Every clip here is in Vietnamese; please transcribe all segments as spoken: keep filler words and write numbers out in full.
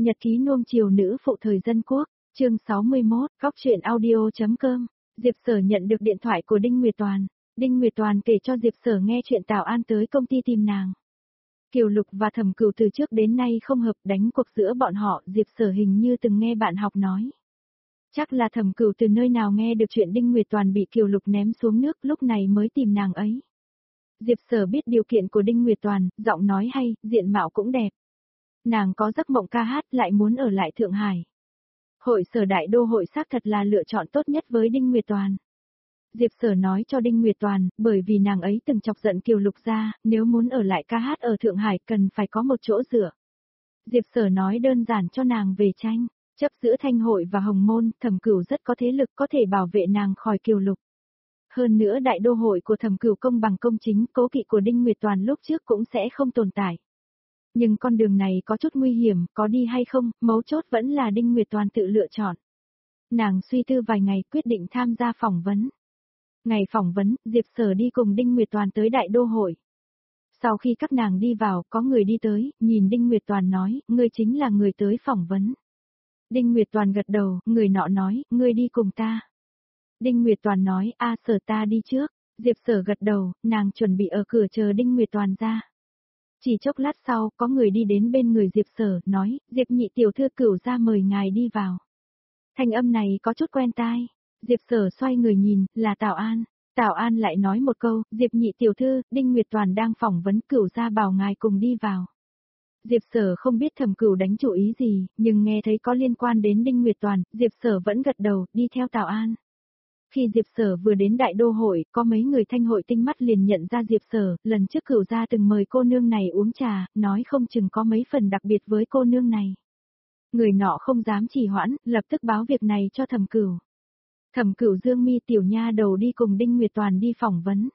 Nhật ký nuông chiều nữ phụ thời dân quốc, chương sáu mươi mốt, góc truyện audio.com. Diệp Sở nhận được điện thoại của Đinh Nguyệt Toàn. Đinh Nguyệt Toàn kể cho Diệp Sở nghe chuyện Tào An tới công ty tìm nàng. Kiều Lục và Thẩm Cửu từ trước đến nay không hợp, đánh cuộc giữa bọn họ, Diệp Sở hình như từng nghe bạn học nói. Chắc là Thẩm Cửu từ nơi nào nghe được chuyện Đinh Nguyệt Toàn bị Kiều Lục ném xuống nước, lúc này mới tìm nàng ấy. Diệp Sở biết điều kiện của Đinh Nguyệt Toàn, giọng nói hay, diện mạo cũng đẹp. Nàng có giấc mộng ca hát, lại muốn ở lại Thượng Hải. Hội sở Đại Đô hội xác thật là lựa chọn tốt nhất với Đinh Nguyệt Toàn. Diệp Sở nói cho Đinh Nguyệt Toàn, bởi vì nàng ấy từng chọc giận Kiều Lục gia, nếu muốn ở lại ca hát ở Thượng Hải cần phải có một chỗ dựa. Diệp Sở nói đơn giản cho nàng về tranh, chấp giữa Thanh Hội và Hồng Môn, Thẩm Cửu rất có thế lực có thể bảo vệ nàng khỏi Kiều Lục. Hơn nữa Đại Đô hội của Thẩm Cửu công bằng công chính, cố kỵ của Đinh Nguyệt Toàn lúc trước cũng sẽ không tồn tại. Nhưng con đường này có chút nguy hiểm, có đi hay không, mấu chốt vẫn là Đinh Nguyệt Toàn tự lựa chọn. Nàng suy tư vài ngày quyết định tham gia phỏng vấn. Ngày phỏng vấn, Diệp Sở đi cùng Đinh Nguyệt Toàn tới Đại Đô hội. Sau khi các nàng đi vào, có người đi tới, nhìn Đinh Nguyệt Toàn nói, ngươi chính là người tới phỏng vấn. Đinh Nguyệt Toàn gật đầu, người nọ nói, ngươi đi cùng ta. Đinh Nguyệt Toàn nói, a Sở ta đi trước. Diệp Sở gật đầu, nàng chuẩn bị ở cửa chờ Đinh Nguyệt Toàn ra. Chỉ chốc lát sau, có người đi đến bên người Diệp Sở, nói, Diệp nhị tiểu thư Cửu ra mời ngài đi vào. Thanh âm này có chút quen tai. Diệp Sở xoay người nhìn, là Tào An. Tào An lại nói một câu, Diệp nhị tiểu thư, Đinh Nguyệt Toàn đang phỏng vấn Cửu ra bảo ngài cùng đi vào. Diệp Sở không biết Thẩm Cửu đánh chủ ý gì, nhưng nghe thấy có liên quan đến Đinh Nguyệt Toàn, Diệp Sở vẫn gật đầu, đi theo Tào An. Khi Diệp Sở vừa đến Đại Đô hội, có mấy người Thanh hội tinh mắt liền nhận ra Diệp Sở, lần trước Cửu gia từng mời cô nương này uống trà, nói không chừng có mấy phần đặc biệt với cô nương này. Người nọ không dám trì hoãn, lập tức báo việc này cho Thẩm Cửu. Thẩm Cửu dương mi tiểu nha đầu đi cùng Đinh Nguyệt Toàn đi phỏng vấn.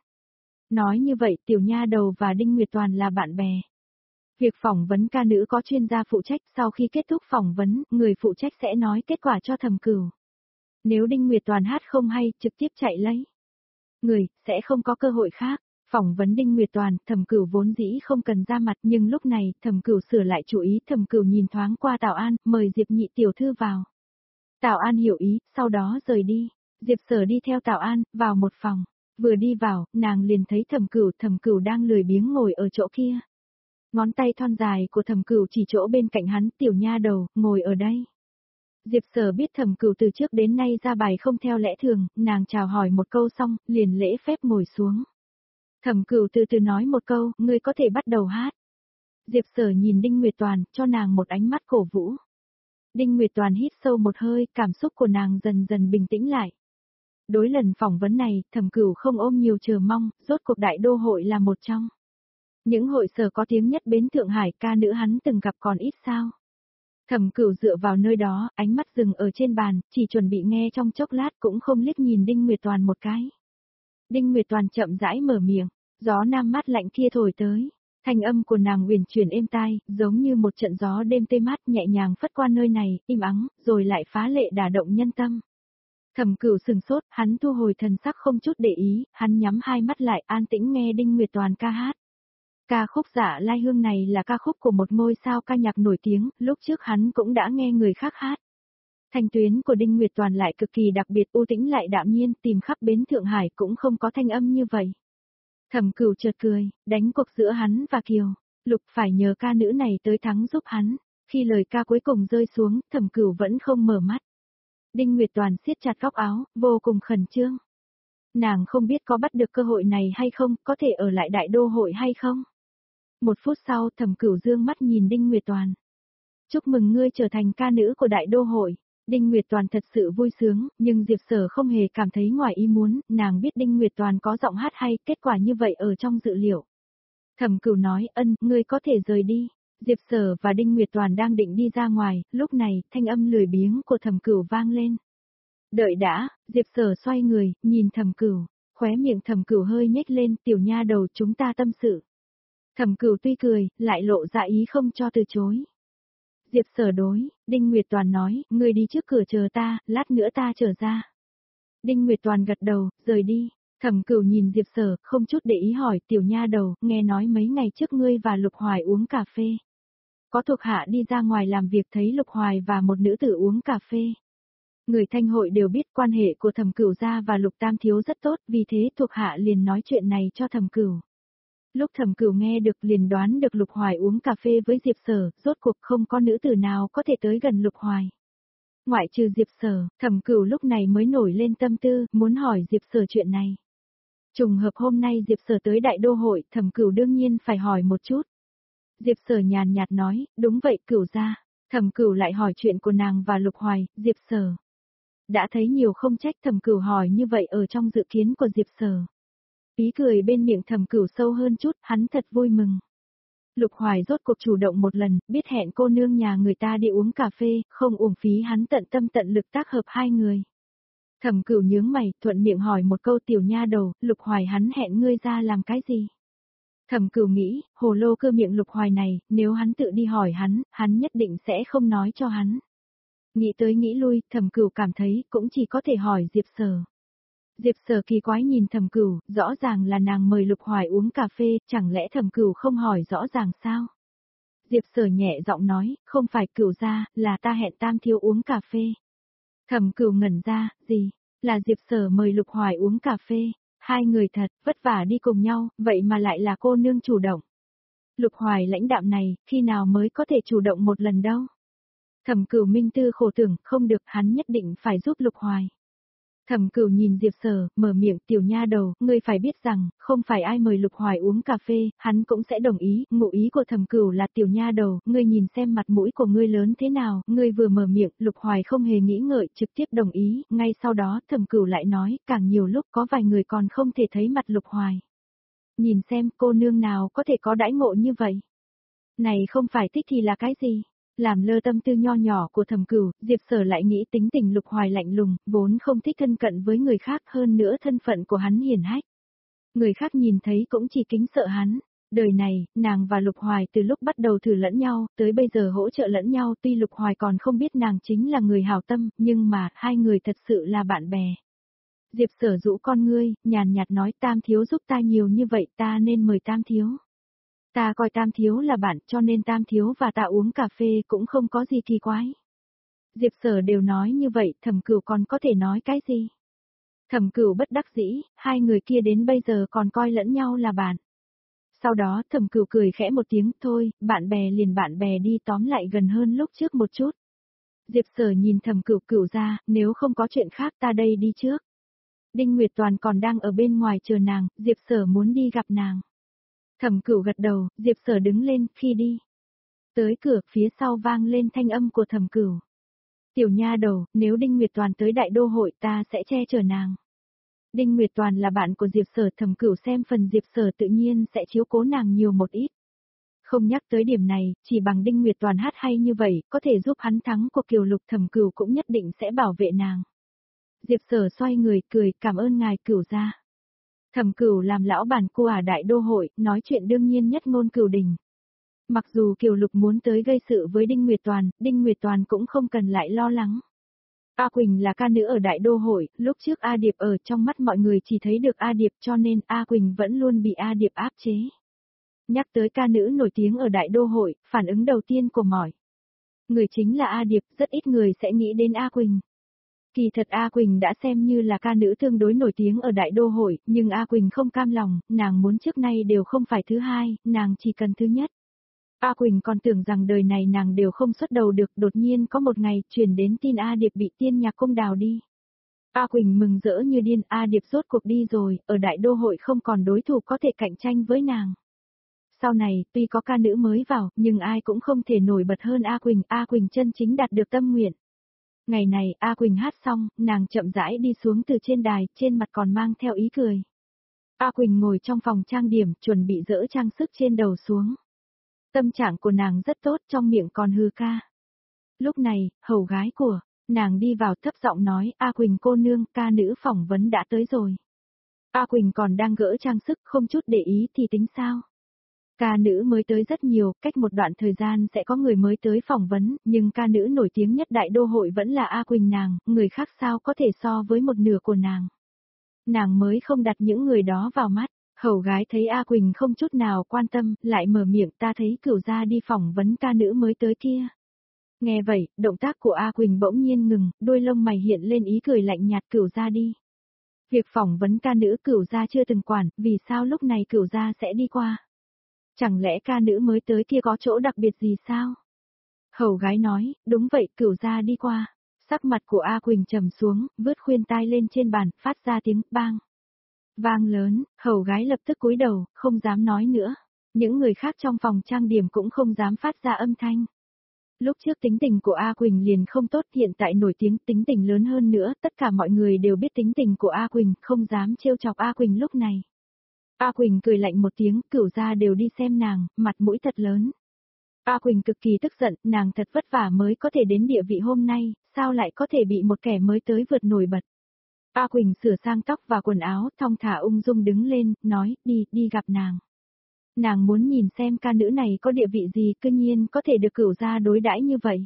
Nói như vậy tiểu nha đầu và Đinh Nguyệt Toàn là bạn bè. Việc phỏng vấn ca nữ có chuyên gia phụ trách, sau khi kết thúc phỏng vấn, người phụ trách sẽ nói kết quả cho Thẩm Cửu. Nếu Đinh Nguyệt Toàn hát không hay, trực tiếp chạy lấy người, sẽ không có cơ hội khác. Phỏng vấn Đinh Nguyệt Toàn, Thẩm Cửu vốn dĩ không cần ra mặt, nhưng lúc này, Thẩm Cửu sửa lại chủ ý, Thẩm Cửu nhìn thoáng qua Tào An, mời Diệp nhị tiểu thư vào. Tào An hiểu ý, sau đó rời đi. Diệp Sở đi theo Tào An, vào một phòng. Vừa đi vào, nàng liền thấy Thẩm Cửu, Thẩm Cửu đang lười biếng ngồi ở chỗ kia. Ngón tay thon dài của Thẩm Cửu chỉ chỗ bên cạnh hắn, tiểu nha đầu, ngồi ở đây. Diệp Sở biết Thẩm Cửu từ trước đến nay ra bài không theo lẽ thường, nàng chào hỏi một câu xong, liền lễ phép ngồi xuống. Thẩm Cửu từ từ nói một câu, ngươi có thể bắt đầu hát. Diệp Sở nhìn Đinh Nguyệt Toàn, cho nàng một ánh mắt cổ vũ. Đinh Nguyệt Toàn hít sâu một hơi, cảm xúc của nàng dần dần bình tĩnh lại. Đối lần phỏng vấn này, Thẩm Cửu không ôm nhiều chờ mong, rốt cuộc Đại Đô hội là một trong những hội sở có tiếng nhất bến Thượng Hải, ca nữ hắn từng gặp còn ít sao. Thẩm Cửu dựa vào nơi đó, ánh mắt dừng ở trên bàn, chỉ chuẩn bị nghe trong chốc lát cũng không liếc nhìn Đinh Nguyệt Toàn một cái. Đinh Nguyệt Toàn chậm rãi mở miệng, gió nam mát lạnh kia thổi tới, thanh âm của nàng uyển chuyển êm tai, giống như một trận gió đêm tê mát nhẹ nhàng phất qua nơi này, im ắng, rồi lại phá lệ đả động nhân tâm. Thẩm Cửu sừng sốt, hắn thu hồi thần sắc không chút để ý, hắn nhắm hai mắt lại an tĩnh nghe Đinh Nguyệt Toàn ca hát. Ca khúc Dạ Lai Hương này là ca khúc của một ngôi sao ca nhạc nổi tiếng, lúc trước hắn cũng đã nghe người khác hát. Thanh tuyến của Đinh Nguyệt Toàn lại cực kỳ đặc biệt, u tĩnh lại đạm nhiên, tìm khắp bến Thượng Hải cũng không có thanh âm như vậy. Thẩm Cửu chợt cười, đánh cuộc giữa hắn và Kiều Lục phải nhờ ca nữ này tới thắng giúp hắn. Khi lời ca cuối cùng rơi xuống, Thẩm Cửu vẫn không mở mắt. Đinh Nguyệt Toàn siết chặt góc áo, vô cùng khẩn trương. Nàng không biết có bắt được cơ hội này hay không, có thể ở lại Đại Đô hội hay không. Một phút sau, Thẩm Cửu dương mắt nhìn Đinh Nguyệt Toàn. Chúc mừng ngươi trở thành ca nữ của Đại Đô hội. Đinh Nguyệt Toàn thật sự vui sướng, nhưng Diệp Sở không hề cảm thấy ngoài ý muốn, nàng biết Đinh Nguyệt Toàn có giọng hát hay, kết quả như vậy ở trong dự liệu. Thẩm Cửu nói, ân, ngươi có thể rời đi. Diệp Sở và Đinh Nguyệt Toàn đang định đi ra ngoài, lúc này, thanh âm lười biếng của Thẩm Cửu vang lên. Đợi đã, Diệp Sở xoay người, nhìn Thẩm Cửu, khóe miệng Thẩm Cửu hơi nhếch lên, tiểu nha đầu chúng ta tâm sự. Thẩm Cửu tuy cười, lại lộ ra ý không cho từ chối. Diệp Sở đối, Đinh Nguyệt Toàn nói, ngươi đi trước cửa chờ ta, lát nữa ta trở ra. Đinh Nguyệt Toàn gật đầu, rời đi. Thẩm Cửu nhìn Diệp Sở, không chút để ý hỏi, tiểu nha đầu, nghe nói mấy ngày trước ngươi và Lục Hoài uống cà phê. Có thuộc hạ đi ra ngoài làm việc thấy Lục Hoài và một nữ tử uống cà phê. Người Thanh hội đều biết quan hệ của Thẩm Cửu gia và Lục Tam thiếu rất tốt, vì thế thuộc hạ liền nói chuyện này cho Thẩm Cửu. Lúc Thẩm Cửu nghe được liền đoán được Lục Hoài uống cà phê với Diệp Sở, rốt cuộc không có nữ tử nào có thể tới gần Lục Hoài. Ngoại trừ Diệp Sở, Thẩm Cửu lúc này mới nổi lên tâm tư, muốn hỏi Diệp Sở chuyện này. Trùng hợp hôm nay Diệp Sở tới Đại Đô hội, Thẩm Cửu đương nhiên phải hỏi một chút. Diệp Sở nhàn nhạt nói, đúng vậy Cửu gia. Thẩm Cửu lại hỏi chuyện của nàng và Lục Hoài, Diệp Sở. Đã thấy nhiều không trách Thẩm Cửu hỏi như vậy ở trong dự kiến của Diệp Sở. Ý cười bên miệng Thẩm Cửu sâu hơn chút, hắn thật vui mừng. Lục Hoài rốt cuộc chủ động một lần, biết hẹn cô nương nhà người ta đi uống cà phê, không uổng phí hắn tận tâm tận lực tác hợp hai người. Thẩm Cửu nhướng mày, thuận miệng hỏi một câu tiểu nha đầu, Lục Hoài hắn hẹn ngươi ra làm cái gì? Thẩm Cửu nghĩ, hồ lô cơ miệng Lục Hoài này, nếu hắn tự đi hỏi hắn, hắn nhất định sẽ không nói cho hắn. Nghĩ tới nghĩ lui, Thẩm Cửu cảm thấy cũng chỉ có thể hỏi Diệp Sở. Diệp Sở kỳ quái nhìn Thẩm Cửu, rõ ràng là nàng mời Lục Hoài uống cà phê, chẳng lẽ Thẩm Cửu không hỏi rõ ràng sao? Diệp Sở nhẹ giọng nói, không phải Cửu gia, là ta hẹn Tam thiếu uống cà phê. Thẩm Cửu ngẩn ra, gì? Là Diệp Sở mời Lục Hoài uống cà phê, hai người thật vất vả đi cùng nhau, vậy mà lại là cô nương chủ động. Lục Hoài lãnh đạm này, khi nào mới có thể chủ động một lần đâu? Thẩm Cửu minh tư khổ tưởng, không được, hắn nhất định phải giúp Lục Hoài. Thẩm Cửu nhìn Diệp Sở, mở miệng, tiểu nha đầu, ngươi phải biết rằng, không phải ai mời Lục Hoài uống cà phê, hắn cũng sẽ đồng ý, ngụ ý của Thẩm Cửu là tiểu nha đầu, ngươi nhìn xem mặt mũi của ngươi lớn thế nào, ngươi vừa mở miệng, Lục Hoài không hề nghĩ ngợi, trực tiếp đồng ý, ngay sau đó Thẩm Cửu lại nói, càng nhiều lúc có vài người còn không thể thấy mặt Lục Hoài. Nhìn xem cô nương nào có thể có đãi ngộ như vậy. Này không phải thích thì là cái gì? Làm lơ tâm tư nho nhỏ của Thẩm Cửu, Diệp Sở lại nghĩ tính tình Lục Hoài lạnh lùng, vốn không thích thân cận với người khác, hơn nữa thân phận của hắn hiển hách. Người khác nhìn thấy cũng chỉ kính sợ hắn. Đời này, nàng và Lục Hoài từ lúc bắt đầu thử lẫn nhau, tới bây giờ hỗ trợ lẫn nhau, tuy Lục Hoài còn không biết nàng chính là người hảo tâm, nhưng mà, hai người thật sự là bạn bè. Diệp Sở rũ con ngươi, nhàn nhạt nói Tam thiếu giúp ta nhiều như vậy, ta nên mời Tam thiếu. Ta coi Tam thiếu là bạn, cho nên Tam thiếu và ta uống cà phê cũng không có gì kỳ quái. Diệp Sở đều nói như vậy, Thẩm Cửu còn có thể nói cái gì? Thẩm Cửu bất đắc dĩ, hai người kia đến bây giờ còn coi lẫn nhau là bạn. Sau đó Thẩm Cửu cười khẽ một tiếng, thôi, bạn bè liền bạn bè đi, tóm lại gần hơn lúc trước một chút. Diệp Sở nhìn Thẩm Cửu, Cửu ra, nếu không có chuyện khác ta đây đi trước. Đinh Nguyệt Toàn còn đang ở bên ngoài chờ nàng, Diệp Sở muốn đi gặp nàng. Thẩm Cửu gật đầu, Diệp Sở đứng lên, khi đi. Tới cửa, phía sau vang lên thanh âm của Thẩm Cửu. Tiểu nha đầu, nếu Đinh Nguyệt Toàn tới Đại Đô hội ta sẽ che chở nàng. Đinh Nguyệt Toàn là bạn của Diệp Sở, Thẩm Cửu xem phần Diệp Sở tự nhiên sẽ chiếu cố nàng nhiều một ít. Không nhắc tới điểm này, chỉ bằng Đinh Nguyệt Toàn hát hay như vậy, có thể giúp hắn thắng cuộc kiều lục, Thẩm Cửu cũng nhất định sẽ bảo vệ nàng. Diệp Sở xoay người, cười, cảm ơn ngài Cửu gia. Thẩm Cửu làm lão bản của ả Đại Đô hội, nói chuyện đương nhiên nhất ngôn cửu đình. Mặc dù Kiều Lục muốn tới gây sự với Đinh Nguyệt Toàn, Đinh Nguyệt Toàn cũng không cần lại lo lắng. A Quỳnh là ca nữ ở Đại Đô hội, lúc trước A Điệp ở trong mắt mọi người chỉ thấy được A Điệp, cho nên A Quỳnh vẫn luôn bị A Điệp áp chế. Nhắc tới ca nữ nổi tiếng ở Đại Đô hội, phản ứng đầu tiên của mọi người chính là A Điệp, rất ít người sẽ nghĩ đến A Quỳnh. Kỳ thật A Quỳnh đã xem như là ca nữ tương đối nổi tiếng ở Đại Đô hội, nhưng A Quỳnh không cam lòng, nàng muốn trước nay đều không phải thứ hai, nàng chỉ cần thứ nhất. A Quỳnh còn tưởng rằng đời này nàng đều không xuất đầu được, đột nhiên có một ngày truyền đến tin A Điệp bị Tiên Nhạc Cung đào đi. A Quỳnh mừng rỡ như điên, A Điệp rốt cuộc đi rồi, ở Đại Đô hội không còn đối thủ có thể cạnh tranh với nàng. Sau này, tuy có ca nữ mới vào, nhưng ai cũng không thể nổi bật hơn A Quỳnh, A Quỳnh chân chính đạt được tâm nguyện. Ngày này, A Quỳnh hát xong, nàng chậm rãi đi xuống từ trên đài, trên mặt còn mang theo ý cười. A Quỳnh ngồi trong phòng trang điểm, chuẩn bị dỡ trang sức trên đầu xuống. Tâm trạng của nàng rất tốt, trong miệng còn hư ca. Lúc này, hầu gái của nàng đi vào thấp giọng nói, A Quỳnh cô nương, ca nữ phỏng vấn đã tới rồi. A Quỳnh còn đang gỡ trang sức, không chút để ý thì tính sao? Ca nữ mới tới rất nhiều, cách một đoạn thời gian sẽ có người mới tới phỏng vấn, nhưng ca nữ nổi tiếng nhất Đại Đô hội vẫn là A Quỳnh nàng, người khác sao có thể so với một nửa của nàng. Nàng mới không đặt những người đó vào mắt. Hầu gái thấy A Quỳnh không chút nào quan tâm, lại mở miệng, ta thấy Cửu gia đi phỏng vấn ca nữ mới tới kia. Nghe vậy, động tác của A Quỳnh bỗng nhiên ngừng, đôi lông mày hiện lên ý cười lạnh nhạt. Cửu gia đi. Việc phỏng vấn ca nữ Cửu gia chưa từng quản, vì sao lúc này Cửu gia sẽ đi qua? Chẳng lẽ ca nữ mới tới kia có chỗ đặc biệt gì sao? Hầu gái nói, đúng vậy, Cửu gia đi qua. Sắc mặt của A Quỳnh trầm xuống, vứt khuyên tai lên trên bàn, phát ra tiếng bang. Vang lớn, hầu gái lập tức cúi đầu, không dám nói nữa. Những người khác trong phòng trang điểm cũng không dám phát ra âm thanh. Lúc trước tính tình của A Quỳnh liền không tốt, hiện tại nổi tiếng tính tình lớn hơn nữa, tất cả mọi người đều biết tính tình của A Quỳnh, không dám trêu chọc A Quỳnh lúc này. A Quỳnh cười lạnh một tiếng, Cửu gia đều đi xem nàng, mặt mũi thật lớn. A Quỳnh cực kỳ tức giận, nàng thật vất vả mới có thể đến địa vị hôm nay, sao lại có thể bị một kẻ mới tới vượt nổi bật. A Quỳnh sửa sang tóc và quần áo, thong thả ung dung đứng lên, nói, đi, đi gặp nàng. Nàng muốn nhìn xem ca nữ này có địa vị gì, cư nhiên có thể được Cửu gia đối đãi như vậy.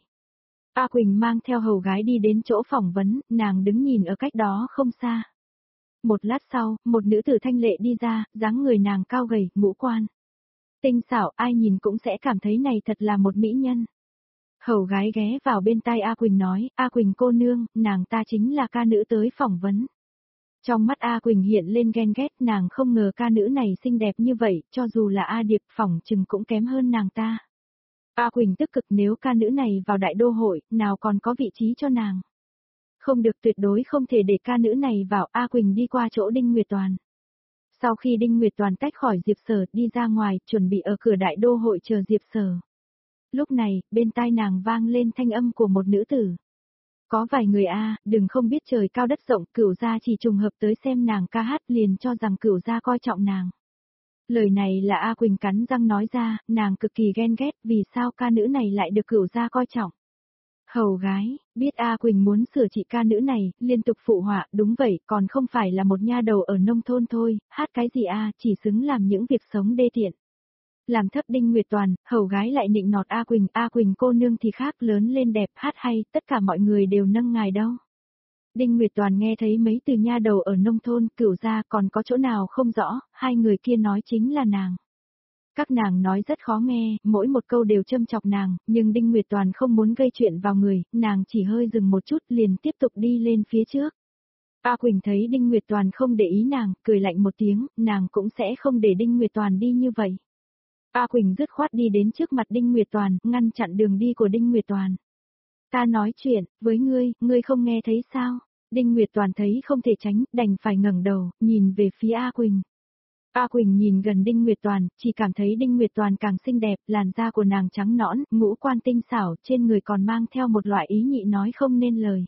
A Quỳnh mang theo hầu gái đi đến chỗ phỏng vấn, nàng đứng nhìn ở cách đó không xa. Một lát sau, một nữ tử thanh lệ đi ra, dáng người nàng cao gầy, ngũ quan tinh xảo, ai nhìn cũng sẽ cảm thấy này thật là một mỹ nhân. Hầu gái ghé vào bên tai A Quỳnh nói, A Quỳnh cô nương, nàng ta chính là ca nữ tới phỏng vấn. Trong mắt A Quỳnh hiện lên ghen ghét, nàng không ngờ ca nữ này xinh đẹp như vậy, cho dù là A Điệp phỏng chừng cũng kém hơn nàng ta. A Quỳnh tức cực, nếu ca nữ này vào đại đô hội, nào còn có vị trí cho nàng. Không được, tuyệt đối không thể để ca nữ này vào. A Quỳnh đi qua chỗ Đinh Nguyệt Toàn. Sau khi Đinh Nguyệt Toàn tách khỏi Diệp Sở, đi ra ngoài, chuẩn bị ở cửa đại đô hội chờ Diệp Sở. Lúc này, bên tai nàng vang lên thanh âm của một nữ tử. Có vài người a, đừng không biết trời cao đất rộng, Cửu gia chỉ trùng hợp tới xem nàng ca hát liền cho rằng Cửu gia coi trọng nàng. Lời này là A Quỳnh cắn răng nói ra, nàng cực kỳ ghen ghét, vì sao ca nữ này lại được Cửu gia coi trọng. Hầu gái, biết A Quỳnh muốn sửa trị ca nữ này, liên tục phụ họa, đúng vậy, còn không phải là một nha đầu ở nông thôn thôi, hát cái gì a, chỉ xứng làm những việc sống đê tiện. Làm thấp Đinh Nguyệt Toàn, hầu gái lại nịnh nọt A Quỳnh, A Quỳnh cô nương thì khác, lớn lên đẹp, hát hay, tất cả mọi người đều nâng ngài đâu. Đinh Nguyệt Toàn nghe thấy mấy từ nha đầu ở nông thôn, Cửu gia còn có chỗ nào không rõ, hai người kia nói chính là nàng. Các nàng nói rất khó nghe, mỗi một câu đều châm chọc nàng, nhưng Đinh Nguyệt Toàn không muốn gây chuyện vào người, nàng chỉ hơi dừng một chút liền tiếp tục đi lên phía trước. A Quỳnh thấy Đinh Nguyệt Toàn không để ý nàng, cười lạnh một tiếng, nàng cũng sẽ không để Đinh Nguyệt Toàn đi như vậy. A Quỳnh dứt khoát đi đến trước mặt Đinh Nguyệt Toàn, ngăn chặn đường đi của Đinh Nguyệt Toàn. Ta nói chuyện, với ngươi, ngươi không nghe thấy sao? Đinh Nguyệt Toàn thấy không thể tránh, đành phải ngẩng đầu, nhìn về phía A Quỳnh. A Quỳnh nhìn gần Đinh Nguyệt Toàn, chỉ cảm thấy Đinh Nguyệt Toàn càng xinh đẹp, làn da của nàng trắng nõn, ngũ quan tinh xảo, trên người còn mang theo một loại ý nhị nói không nên lời.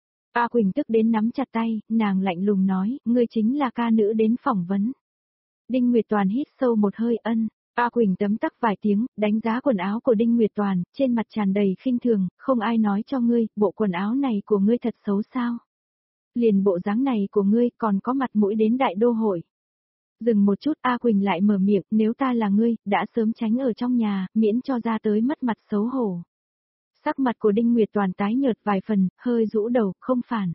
A Quỳnh tức đến nắm chặt tay, nàng lạnh lùng nói, ngươi chính là ca nữ đến phỏng vấn. Đinh Nguyệt Toàn hít sâu một hơi ân. A Quỳnh tấm tắc vài tiếng, đánh giá quần áo của Đinh Nguyệt Toàn, trên mặt tràn đầy khinh thường, không ai nói cho ngươi, bộ quần áo này của ngươi thật xấu sao. Liền bộ dáng này của ngươi còn có mặt mũi đến đại đô hội. Dừng một chút, A Quỳnh lại mở miệng, nếu ta là ngươi, đã sớm tránh ở trong nhà, miễn cho ra tới mất mặt xấu hổ. Sắc mặt của Đinh Nguyệt Toàn tái nhợt vài phần, hơi rũ đầu, không phản.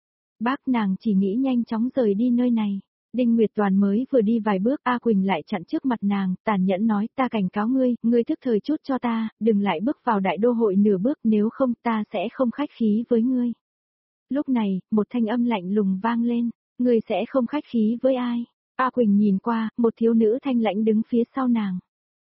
Bác nàng chỉ nghĩ nhanh chóng rời đi nơi này. Đinh Nguyệt Toàn mới vừa đi vài bước, A Quỳnh lại chặn trước mặt nàng, tàn nhẫn nói, ta cảnh cáo ngươi, ngươi thức thời chút cho ta, đừng lại bước vào đại đô hội nửa bước, nếu không ta sẽ không khách khí với ngươi. Lúc này, một thanh âm lạnh lùng vang lên, ngươi sẽ không khách khí với ai? A Quỳnh nhìn qua, một thiếu nữ thanh lãnh đứng phía sau nàng.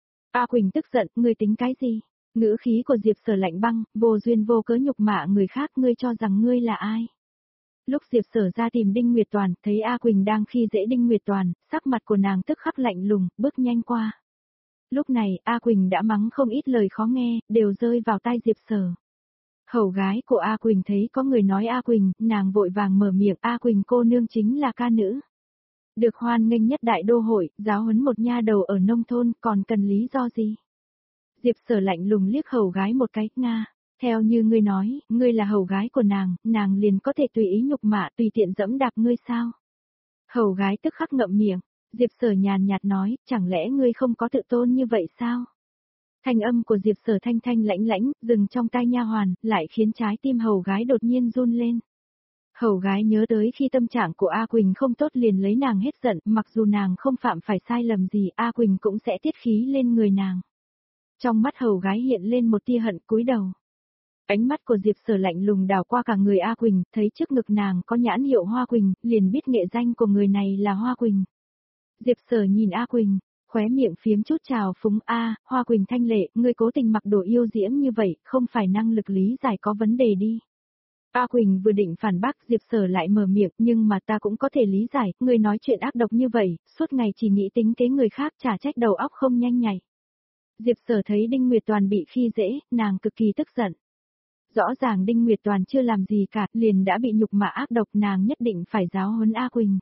A Quỳnh tức giận, ngươi tính cái gì? Ngữ khí của Diệp Sở lạnh băng, vô duyên vô cớ nhục mạ người khác, ngươi cho rằng ngươi là ai? Lúc Diệp Sở ra tìm Đinh Nguyệt Toàn, thấy A Quỳnh đang khi dễ Đinh Nguyệt Toàn, sắc mặt của nàng tức khắc lạnh lùng, bước nhanh qua. Lúc này, A Quỳnh đã mắng không ít lời khó nghe, đều rơi vào tai Diệp Sở. Hầu gái của A Quỳnh thấy có người nói A Quỳnh, nàng vội vàng mở miệng, A Quỳnh cô nương chính là ca nữ. Được hoan nghênh nhất đại đô hội, giáo huấn một nha đầu ở nông thôn, còn cần lý do gì? Diệp Sở lạnh lùng liếc hầu gái một cái, nga. Theo như ngươi nói, ngươi là hầu gái của nàng, nàng liền có thể tùy ý nhục mạ tùy tiện dẫm đạp ngươi sao? Hầu gái tức khắc ngậm miệng, Diệp Sở nhàn nhạt nói, chẳng lẽ ngươi không có tự tôn như vậy sao? Thanh âm của Diệp Sở thanh thanh lãnh lãnh, dừng trong tai nha hoàn, lại khiến trái tim hầu gái đột nhiên run lên. Hầu gái nhớ tới khi tâm trạng của A Quỳnh không tốt liền lấy nàng hết giận, mặc dù nàng không phạm phải sai lầm gì, A Quỳnh cũng sẽ tiết khí lên người nàng. Trong mắt hầu gái hiện lên một tia hận, cúi đầu. Ánh mắt của Diệp Sở lạnh lùng đảo qua cả người A Quỳnh, thấy trước ngực nàng có nhãn hiệu Hoa Quỳnh, liền biết nghệ danh của người này là Hoa Quỳnh. Diệp Sở nhìn A Quỳnh, khóe miệng phiếm chút trào phúng. A, Hoa Quỳnh thanh lệ, ngươi cố tình mặc đồ yêu diễm như vậy, không phải năng lực lý giải có vấn đề đi. A Quỳnh vừa định phản bác, Diệp Sở lại mở miệng, nhưng mà ta cũng có thể lý giải, ngươi nói chuyện ác độc như vậy, suốt ngày chỉ nghĩ tính kế người khác, chả trách đầu óc không nhanh nhạy. Diệp Sở thấy Đinh Nguyệt Toàn bị khi dễ, nàng cực kỳ tức giận. Rõ ràng Đinh Nguyệt Toàn chưa làm gì cả, liền đã bị nhục mạ ác độc, nàng nhất định phải giáo huấn A Quỳnh.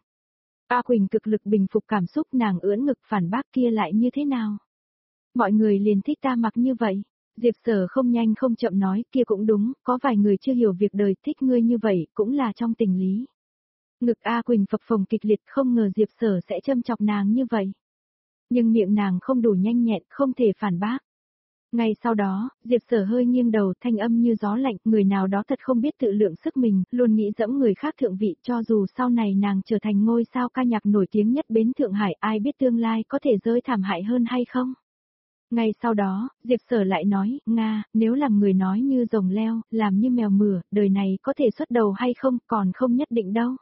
A Quỳnh cực lực bình phục cảm xúc, nàng ưỡn ngực phản bác, kia lại như thế nào? Mọi người liền thích ta mặc như vậy. Diệp Sở không nhanh không chậm nói, kia cũng đúng, có vài người chưa hiểu việc đời, thích ngươi như vậy, cũng là trong tình lý. Ngực A Quỳnh phập phồng kịch liệt, không ngờ Diệp Sở sẽ châm chọc nàng như vậy. Nhưng miệng nàng không đủ nhanh nhẹn, không thể phản bác. Ngay sau đó, Diệp Sở hơi nghiêng đầu, thanh âm như gió lạnh, người nào đó thật không biết tự lượng sức mình, luôn nghĩ dẫm người khác thượng vị, cho dù sau này nàng trở thành ngôi sao ca nhạc nổi tiếng nhất bến Thượng Hải, ai biết tương lai có thể rơi thảm hại hơn hay không. Ngay sau đó, Diệp Sở lại nói, Nga, nếu làm người nói như rồng leo, làm như mèo mửa, đời này có thể xuất đầu hay không, còn không nhất định đâu.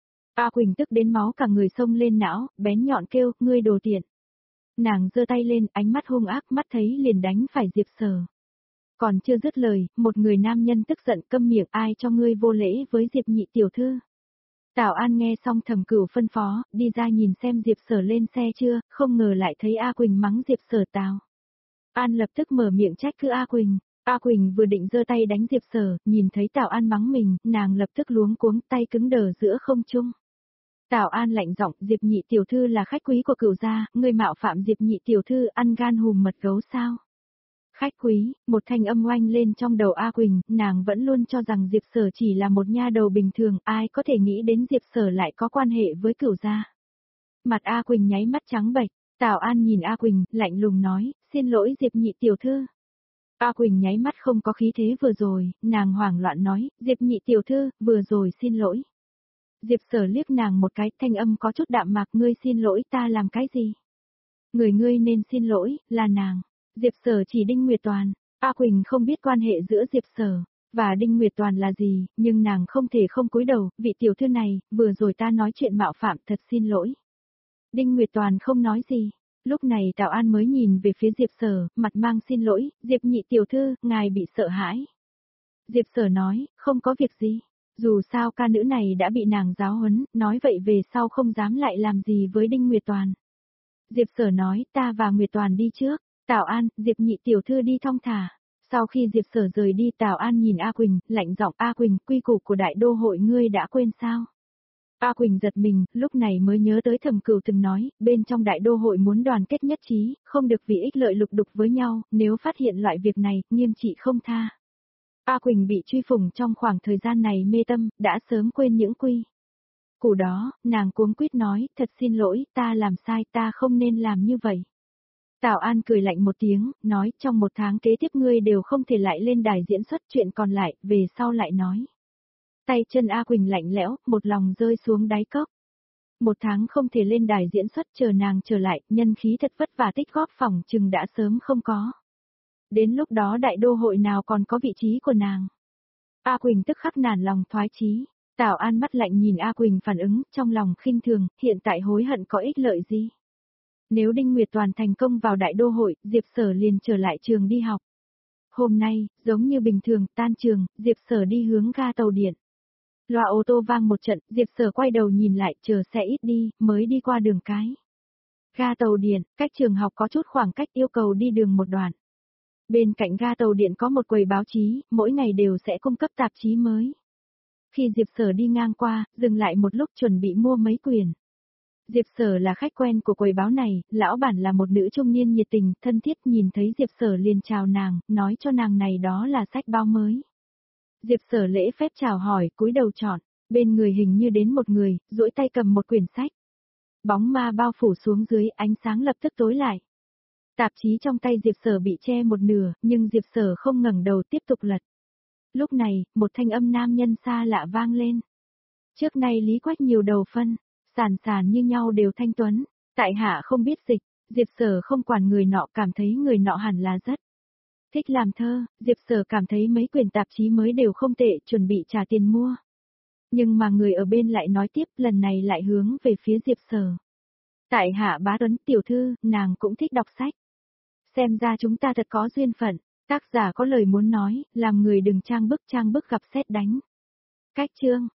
A Quỳnh tức đến máu cả người xông lên não, bén nhọn kêu, ngươi đồ tiện. Nàng giơ tay lên, ánh mắt hung ác, mắt thấy liền đánh phải Diệp Sở. Còn chưa dứt lời, một người nam nhân tức giận, câm miệng, ai cho ngươi vô lễ với Diệp nhị tiểu thư. Tào An nghe xong thầm cửu phân phó, đi ra nhìn xem Diệp Sở lên xe chưa, không ngờ lại thấy A Quỳnh mắng Diệp Sở. Tào An lập tức mở miệng trách cứ A Quỳnh. A Quỳnh vừa định giơ tay đánh Diệp Sở, nhìn thấy Tào An mắng mình, nàng lập tức luống cuống, tay cứng đờ giữa không trung. Tào An lạnh giọng, Diệp nhị tiểu thư là khách quý của cửu gia, ngươi mạo phạm Diệp nhị tiểu thư, ăn gan hùm mật gấu sao? Khách quý, một thanh âm oanh lên trong đầu A Quỳnh, nàng vẫn luôn cho rằng Diệp Sở chỉ là một nha đầu bình thường, ai có thể nghĩ đến Diệp Sở lại có quan hệ với cửu gia. Mặt A Quỳnh nháy mắt trắng bệch, Tào An nhìn A Quỳnh, lạnh lùng nói, xin lỗi Diệp nhị tiểu thư. A Quỳnh nháy mắt không có khí thế vừa rồi, nàng hoảng loạn nói, Diệp nhị tiểu thư, vừa rồi xin lỗi. Diệp Sở liếc nàng một cái, thanh âm có chút đạm mạc, ngươi xin lỗi ta làm cái gì? Người ngươi nên xin lỗi, là nàng. Diệp Sở chỉ Đinh Nguyệt Toàn. A Quỳnh không biết quan hệ giữa Diệp Sở và Đinh Nguyệt Toàn là gì, nhưng nàng không thể không cúi đầu, vị tiểu thư này, vừa rồi ta nói chuyện mạo phạm, thật xin lỗi. Đinh Nguyệt Toàn không nói gì. Lúc này Tào An mới nhìn về phía Diệp Sở, mặt mang xin lỗi, Diệp nhị tiểu thư, ngài bị sợ hãi. Diệp Sở nói, không có việc gì. Dù sao ca nữ này đã bị nàng giáo huấn, nói vậy về sau không dám lại làm gì với Đinh Nguyệt Toàn. Diệp Sở nói, ta và Nguyệt Toàn đi trước. Tào An, Diệp nhị tiểu thư đi thong thả. Sau khi Diệp Sở rời đi, Tào An nhìn A Quỳnh, lạnh giọng, A Quỳnh, quy củ của đại đô hội ngươi đã quên sao? A Quỳnh giật mình, lúc này mới nhớ tới Thẩm Cửu từng nói, bên trong đại đô hội muốn đoàn kết nhất trí, không được vì ích lợi lục đục với nhau, nếu phát hiện loại việc này, nghiêm trị không tha. A Quỳnh bị truy phủng trong khoảng thời gian này mê tâm, đã sớm quên những quy củ đó, nàng cuống quýt nói, thật xin lỗi, ta làm sai, ta không nên làm như vậy. Tào An cười lạnh một tiếng, nói, trong một tháng kế tiếp ngươi đều không thể lại lên đài diễn xuất, chuyện còn lại, về sau lại nói. Tay chân A Quỳnh lạnh lẽo, một lòng rơi xuống đáy cốc. Một tháng không thể lên đài diễn xuất, chờ nàng trở lại, nhân khí thật vất vả tích góp phòng chừng đã sớm không có. Đến lúc đó đại đô hội nào còn có vị trí của nàng. A Quỳnh tức khắc nản lòng thoái chí. Tào An mắt lạnh nhìn A Quỳnh phản ứng, trong lòng khinh thường, hiện tại hối hận có ích lợi gì. Nếu Đinh Nguyệt Toàn thành công vào đại đô hội, Diệp Sở liền trở lại trường đi học. Hôm nay, giống như bình thường, tan trường, Diệp Sở đi hướng ga tàu điện. Loa ô tô vang một trận, Diệp Sở quay đầu nhìn lại, chờ xe ít đi, mới đi qua đường cái. Ga tàu điện, cách trường học có chút khoảng cách, yêu cầu đi đường một đoạn. Bên cạnh ga tàu điện có một quầy báo chí, mỗi ngày đều sẽ cung cấp tạp chí mới. Khi Diệp Sở đi ngang qua, dừng lại một lúc chuẩn bị mua mấy quyển. Diệp Sở là khách quen của quầy báo này, lão bản là một nữ trung niên nhiệt tình, thân thiết, nhìn thấy Diệp Sở liền chào nàng, nói cho nàng này đó là sách báo mới. Diệp Sở lễ phép chào hỏi, cúi đầu chọn, bên người hình như đến một người, duỗi tay cầm một quyển sách. Bóng ma bao phủ xuống dưới, ánh sáng lập tức tối lại. Tạp chí trong tay Diệp Sở bị che một nửa, nhưng Diệp Sở không ngẩng đầu tiếp tục lật. Lúc này, một thanh âm nam nhân xa lạ vang lên. Trước nay Lý Quách nhiều đầu phân, sàn sàn như nhau đều thanh tuấn, tại hạ không biết dịch, Diệp Sở không quản người nọ, cảm thấy người nọ hẳn là rất thích làm thơ, Diệp Sở cảm thấy mấy quyển tạp chí mới đều không tệ, chuẩn bị trả tiền mua. Nhưng mà người ở bên lại nói tiếp, lần này lại hướng về phía Diệp Sở. Tại hạ bá Tuấn tiểu thư, nàng cũng thích đọc sách. Xem ra chúng ta thật có duyên phận, tác giả có lời muốn nói, làm người đừng trang bức trang bức gặp sét đánh. Cách chương